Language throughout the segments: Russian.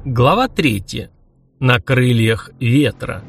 Глава 3. На крыльях ветра.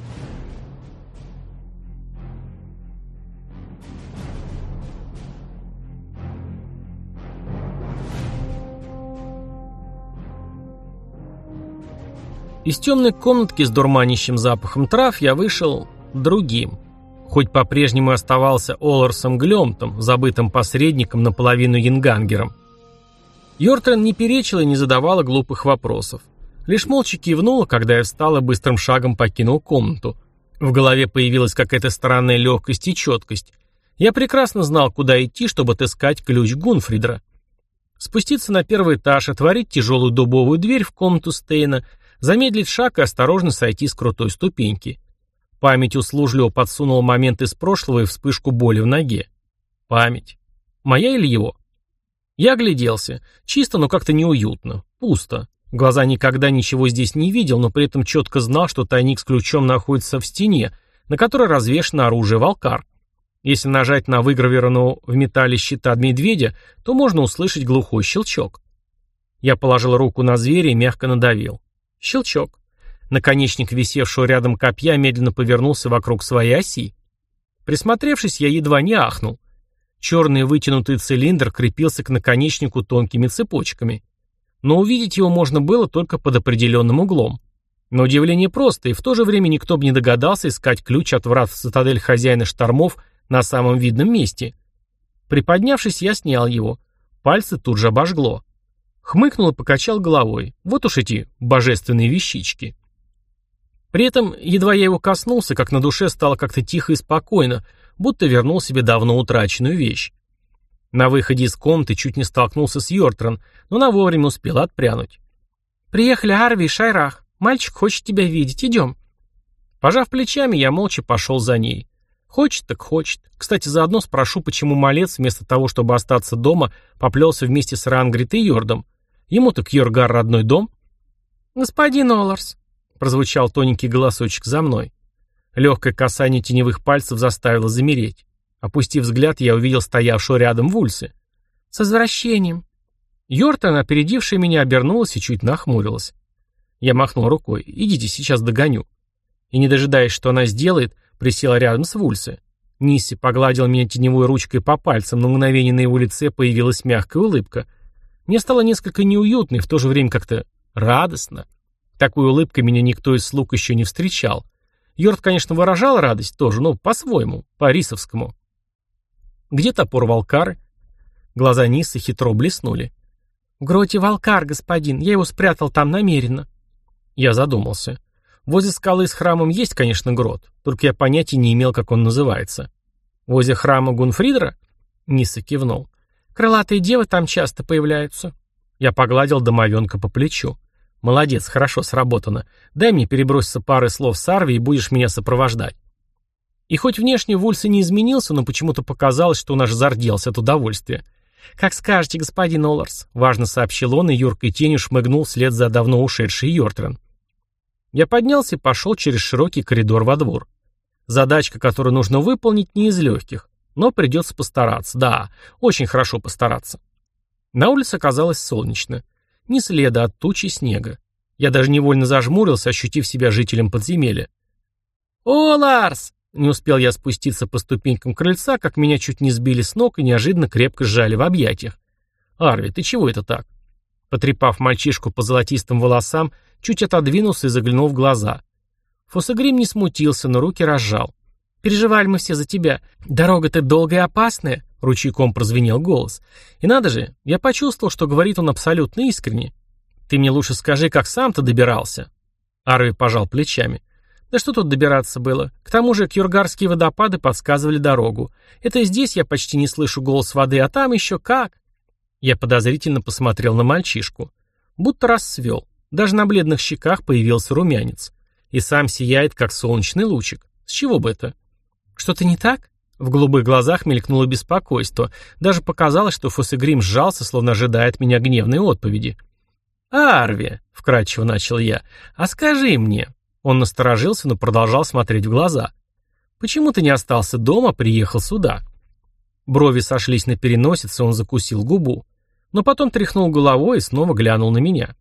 Из темной комнатки с дурманящим запахом трав я вышел другим. Хоть по-прежнему оставался Оларсом Глемтом, забытым посредником, наполовину янгангером. Йортрен не перечила и не задавала глупых вопросов. Лишь молча кивнула, когда я встал и быстрым шагом покинул комнату. В голове появилась какая-то странная легкость и четкость. Я прекрасно знал, куда идти, чтобы отыскать ключ Гунфридра. Спуститься на первый этаж, отворить тяжелую дубовую дверь в комнату Стейна, замедлить шаг и осторожно сойти с крутой ступеньки. Память услужливо подсунула момент из прошлого и вспышку боли в ноге. Память. Моя или его? Я огляделся. Чисто, но как-то неуютно. Пусто. Глаза никогда ничего здесь не видел, но при этом четко знал, что тайник с ключом находится в стене, на которой развешано оружие Валкар. Если нажать на выгравированного в металле щита медведя, то можно услышать глухой щелчок. Я положил руку на зверя и мягко надавил. Щелчок. Наконечник висевшего рядом копья медленно повернулся вокруг своей оси. Присмотревшись, я едва не ахнул. Черный вытянутый цилиндр крепился к наконечнику тонкими цепочками. Но увидеть его можно было только под определенным углом. На удивление просто, и в то же время никто бы не догадался искать ключ от врат в цитадель хозяина штормов на самом видном месте. Приподнявшись, я снял его. Пальцы тут же обожгло. Хмыкнул и покачал головой. Вот уж эти божественные вещички. При этом, едва я его коснулся, как на душе стало как-то тихо и спокойно, будто вернул себе давно утраченную вещь. На выходе из комнаты чуть не столкнулся с Йортрен, но на вовремя успел отпрянуть. «Приехали Арви и Шайрах. Мальчик хочет тебя видеть. Идем». Пожав плечами, я молча пошел за ней. Хочет так хочет. Кстати, заодно спрошу, почему малец, вместо того, чтобы остаться дома, поплелся вместе с Рангрид и Йордом. Ему-то Кьоргар родной дом. «Господин Оларс», — прозвучал тоненький голосочек за мной. Легкое касание теневых пальцев заставило замереть. Опустив взгляд, я увидел стоявшего рядом Вульсы. «С возвращением!» Йортрен, опередившая меня, обернулась и чуть нахмурилась. Я махнул рукой. «Идите, сейчас догоню». И, не дожидаясь, что она сделает, присела рядом с Вульсы. Нисси погладил меня теневой ручкой по пальцам, на мгновение на его лице появилась мягкая улыбка. Мне стало несколько неуютно и в то же время как-то радостно. Такой улыбкой меня никто из слуг еще не встречал. Йорд, конечно, выражал радость тоже, но по-своему, по-рисовскому. «Где топор Валкары?» Глаза Ниссы хитро блеснули. «В гроте Валкар, господин. Я его спрятал там намеренно». Я задумался. Возле скалы с храмом есть, конечно, грот, только я понятия не имел, как он называется. «Возле храма Гунфридра?» Нисса кивнул. «Крылатые девы там часто появляются». Я погладил домовенка по плечу. «Молодец, хорошо сработано. Дай мне переброситься парой слов с Арви, и будешь меня сопровождать». И хоть внешне Вульс и не изменился, но почему-то показалось, что он аж зарделся от удовольствия. «Как скажете, господин Оларс», — важно сообщил он, и юркой тенью шмыгнул вслед за давно ушедшей Йортрен. Я поднялся и пошел через широкий коридор во двор. Задачка, которую нужно выполнить, не из легких, но придется постараться. Да, очень хорошо постараться. На улице оказалось солнечно. Ни следа от тучи снега. Я даже невольно зажмурился, ощутив себя жителем подземелья. «Оларс!» Не успел я спуститься по ступенькам крыльца, как меня чуть не сбили с ног и неожиданно крепко сжали в объятиях. «Арви, ты чего это так?» Потрепав мальчишку по золотистым волосам, чуть отодвинулся и заглянул в глаза. Фосагрим не смутился, но руки разжал. «Переживали мы все за тебя. Дорога-то долгая и опасная», — ручейком прозвенел голос. И надо же, я почувствовал, что говорит он абсолютно искренне. «Ты мне лучше скажи, как сам-то добирался?» Арви пожал плечами. «Да что тут добираться было? К тому же кьоргарские водопады подсказывали дорогу. Это здесь я почти не слышу голос воды, а там еще как?» Я подозрительно посмотрел на мальчишку. Будто расцвел. Даже на бледных щеках появился румянец. И сам сияет, как солнечный лучик. С чего бы это? «Что-то не так?» В голубых глазах мелькнуло беспокойство. Даже показалось, что Фосагрим сжался, словно ожидая от меня гневной отповеди. «Арви», — вкратчиво начал я, — «а скажи мне...» Он насторожился, но продолжал смотреть в глаза. «Почему ты не остался дома, а приехал сюда?» Брови сошлись на переносице, он закусил губу. Но потом тряхнул головой и снова глянул на меня.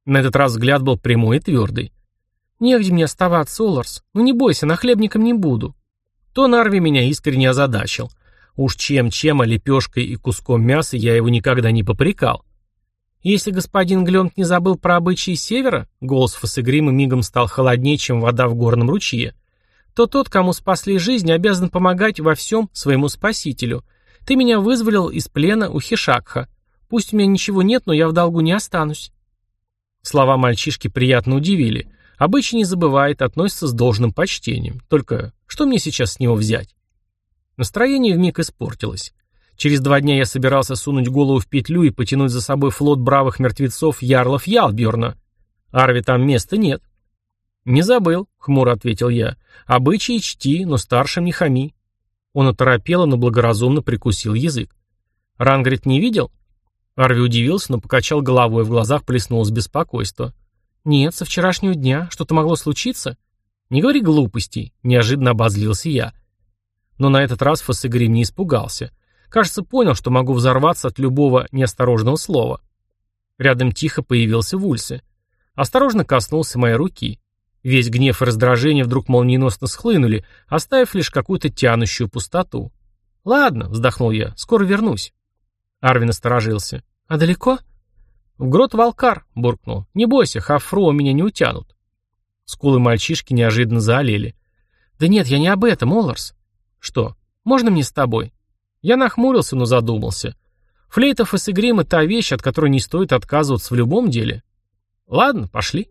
На этот раз взгляд был прямой и твердый. «Негде мне оставаться, Оларс. Ну не бойся, нахлебником не буду». Тон Арви меня искренне озадачил. Уж чем-чем, а лепешкой и куском мяса я его никогда не попрекал. «Если господин Глёмт не забыл про обычаи севера», голос Фосегрима мигом стал холоднее, чем вода в горном ручье, то тот, кому спасли жизнь, обязан помогать во всем своему спасителю. Ты меня вызволил из плена у Хишакха. Пусть у меня ничего нет, но я в долгу не останусь». Слова мальчишки приятно удивили. Обычай не забывает, относится с должным почтением. Только что мне сейчас с него взять? Настроение вмиг испортилось. Через 2 дня я собирался сунуть голову в петлю и потянуть за собой флот бравых мертвецов ярлов Ялбьорна. Арви там места нет. «Не забыл», — хмуро ответил я. «Обычаи чти, но старшим не хами». Он оторопело, но благоразумно прикусил язык. «Рангрид не видел?» Арви удивился, но покачал головой, в глазах плеснулось беспокойство. «Нет, со вчерашнего дня. Что-то могло случиться?» «Не говори глупостей», — неожиданно обозлился я. Но на этот раз Фосегрим не испугался. Кажется, понял, что могу взорваться от любого неосторожного слова. Рядом тихо появился Вульсе. Осторожно коснулся моей руки. Весь гнев и раздражение вдруг молниеносно схлынули, оставив лишь какую-то тянущую пустоту. «Ладно», — вздохнул я, — «скоро вернусь». Арвин насторожился. «А далеко?» «В грот Валкар», — буркнул. «Не бойся, Хафро меня не утянут». Скулы мальчишки неожиданно заолели. «Да нет, я не об этом, Оларс». «Что? Можно мне с тобой?» Я нахмурился, но задумался. Флейта Фосегрима — та вещь, от которой не стоит отказываться в любом деле. «Ладно, пошли».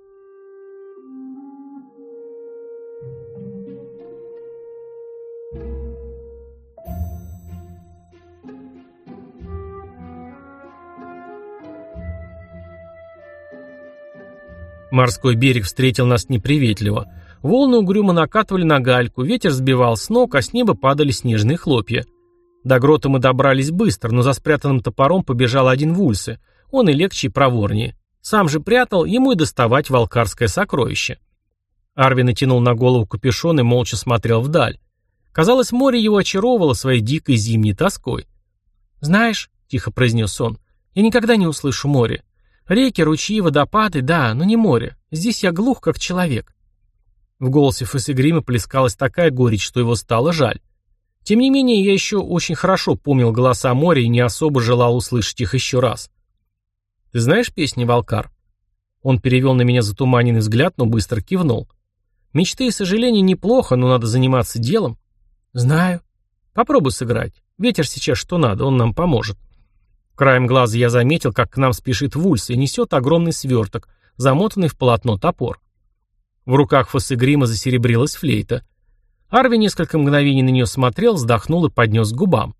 Морской берег встретил нас неприветливо. Волны угрюмо накатывали на гальку, ветер сбивал с ног, а с неба падали снежные хлопья. До грота мы добрались быстро, но за спрятанным топором побежал один Вульсе. Он и легче, и проворнее. Сам же прятал, ему и доставать валкарское сокровище. Арви натянул на голову капюшон и молча смотрел вдаль. Казалось, море его очаровывало своей дикой зимней тоской. «Знаешь», — тихо произнес он, — «я никогда не услышу море. Реки, ручьи, водопады, да, но не море. Здесь я глух, как человек». В голосе Фосегрима плескалась такая горечь, что его стало жаль. Тем не менее, я еще очень хорошо помнил голоса моря и не особо желал услышать их еще раз. «Ты знаешь песни, Валкар?» Он перевел на меня затуманенный взгляд, но быстро кивнул. «Мечты и сожаления неплохо, но надо заниматься делом». «Знаю». «Попробуй сыграть. Ветер сейчас что надо, он нам поможет». Краем глаза я заметил, как к нам спешит Вульс и несет огромный сверток, замотанный в полотно топор. В руках Фосегрима засеребрилась флейта. Арви несколько мгновений на нее смотрел, вздохнул и поднес к губам.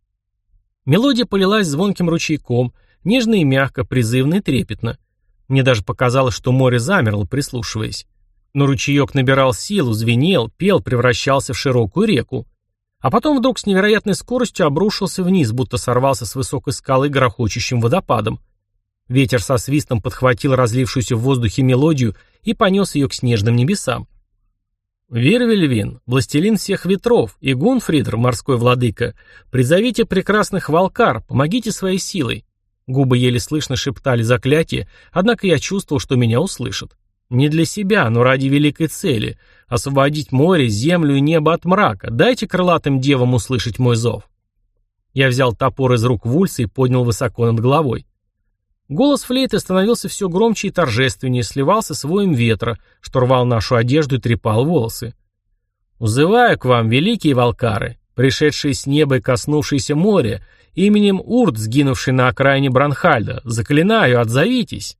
Мелодия полилась звонким ручейком, нежно и мягко, призывно и трепетно. Мне даже показалось, что море замерло, прислушиваясь. Но ручеек набирал силу, звенел, пел, превращался в широкую реку. А потом вдруг с невероятной скоростью обрушился вниз, будто сорвался с высокой скалы грохочущим водопадом. Ветер со свистом подхватил разлившуюся в воздухе мелодию и понес ее к снежным небесам. «Вирвельвин, властелин всех ветров, и Гунфридр, морской владыка, призовите прекрасных валкар, помогите своей силой». Губы еле слышно шептали заклятие, однако я чувствовал, что меня услышат. Не для себя, но ради великой цели — освободить море, землю и небо от мрака. Дайте крылатым девам услышать мой зов. Я взял топор из рук Вульса и поднял высоко над головой. Голос флейты становился все громче и торжественнее, сливался с воем ветра, что рвал нашу одежду и трепал волосы. «Узываю к вам, великие валкары, пришедшие с неба и коснувшиеся моря, именем Урт, сгинувший на окраине Бранхальда, заклинаю, отзовитесь!»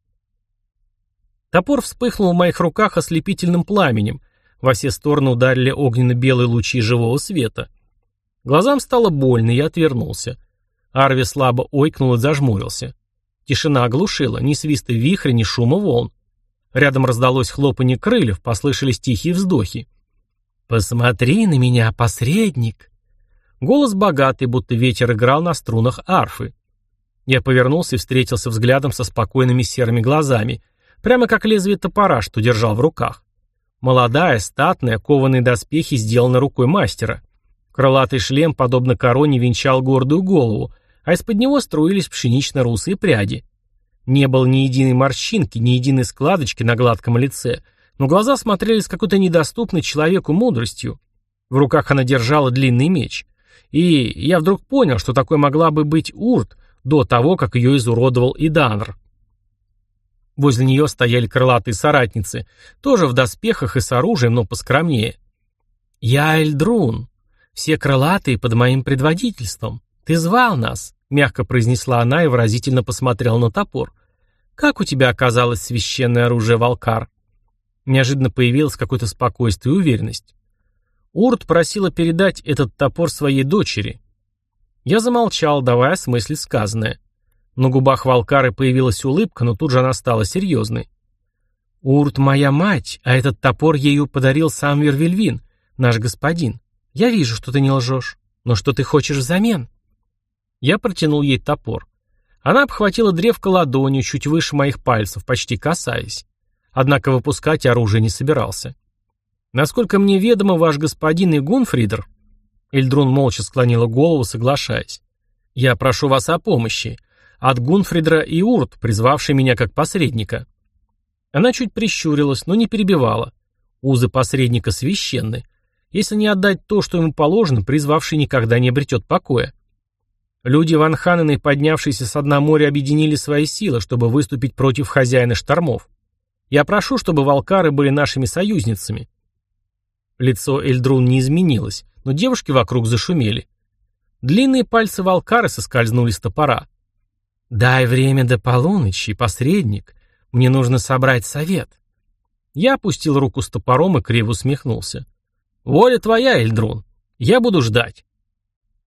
Топор вспыхнул в моих руках ослепительным пламенем. Во все стороны ударили огненно-белые лучи живого света. Глазам стало больно, я отвернулся. Арви слабо ойкнул и зажмурился. Тишина оглушила, ни свиста вихря, ни шума волн. Рядом раздалось хлопанье крыльев, послышались тихие вздохи. «Посмотри на меня, посредник!» Голос богатый, будто ветер играл на струнах арфы. Я повернулся и встретился взглядом со спокойными серыми глазами, прямо как лезвие топора, что держал в руках. Молодая, статная, кованые доспехи сделаны рукой мастера. Крылатый шлем, подобно короне, венчал гордую голову, а из-под него струились пшенично-русые пряди. Не было ни единой морщинки, ни единой складочки на гладком лице, но глаза смотрели с какой-то недоступной человеку мудростью. В руках она держала длинный меч. И я вдруг понял, что такой могла бы быть Урт до того, как ее изуродовал Иданр. Возле нее стояли крылатые соратницы, тоже в доспехах и с оружием, но поскромнее. «Я Эльдрун. Все крылатые под моим предводительством. Ты звал нас», — мягко произнесла она и выразительно посмотрела на топор. «Как у тебя оказалось священное оружие Валкар?» Неожиданно появилось какое-то спокойствие и уверенность. Урт просила передать этот топор своей дочери. Я замолчал, давая осмыслить сказанное. На губах Валкары появилась улыбка, но тут же она стала серьезной. «Урт моя мать, а этот топор ею подарил сам Вервильвин, наш господин. Я вижу, что ты не лжешь. Но что ты хочешь взамен?» Я протянул ей топор. Она обхватила древко ладонью, чуть выше моих пальцев, почти касаясь. Однако выпускать оружие не собирался. «Насколько мне ведомо, ваш господин и Гунфридер...» Эльдрун молча склонила голову, соглашаясь. «Я прошу вас о помощи. От Гунфридера и Урт, призвавший меня как посредника». Она чуть прищурилась, но не перебивала. Узы посредника священны. Если не отдать то, что ему положено, призвавший никогда не обретет покоя. Люди Ван Ханены, поднявшиеся с дна моря, объединили свои силы, чтобы выступить против хозяина штормов. Я прошу, чтобы Валкары были нашими союзницами. Лицо Эльдрун не изменилось, но девушки вокруг зашумели. Длинные пальцы Валкары соскользнули с топора. «Дай время до полуночи, посредник. Мне нужно собрать совет». Я опустил руку с топором и криво усмехнулся. «Воля твоя, Эльдрун. Я буду ждать».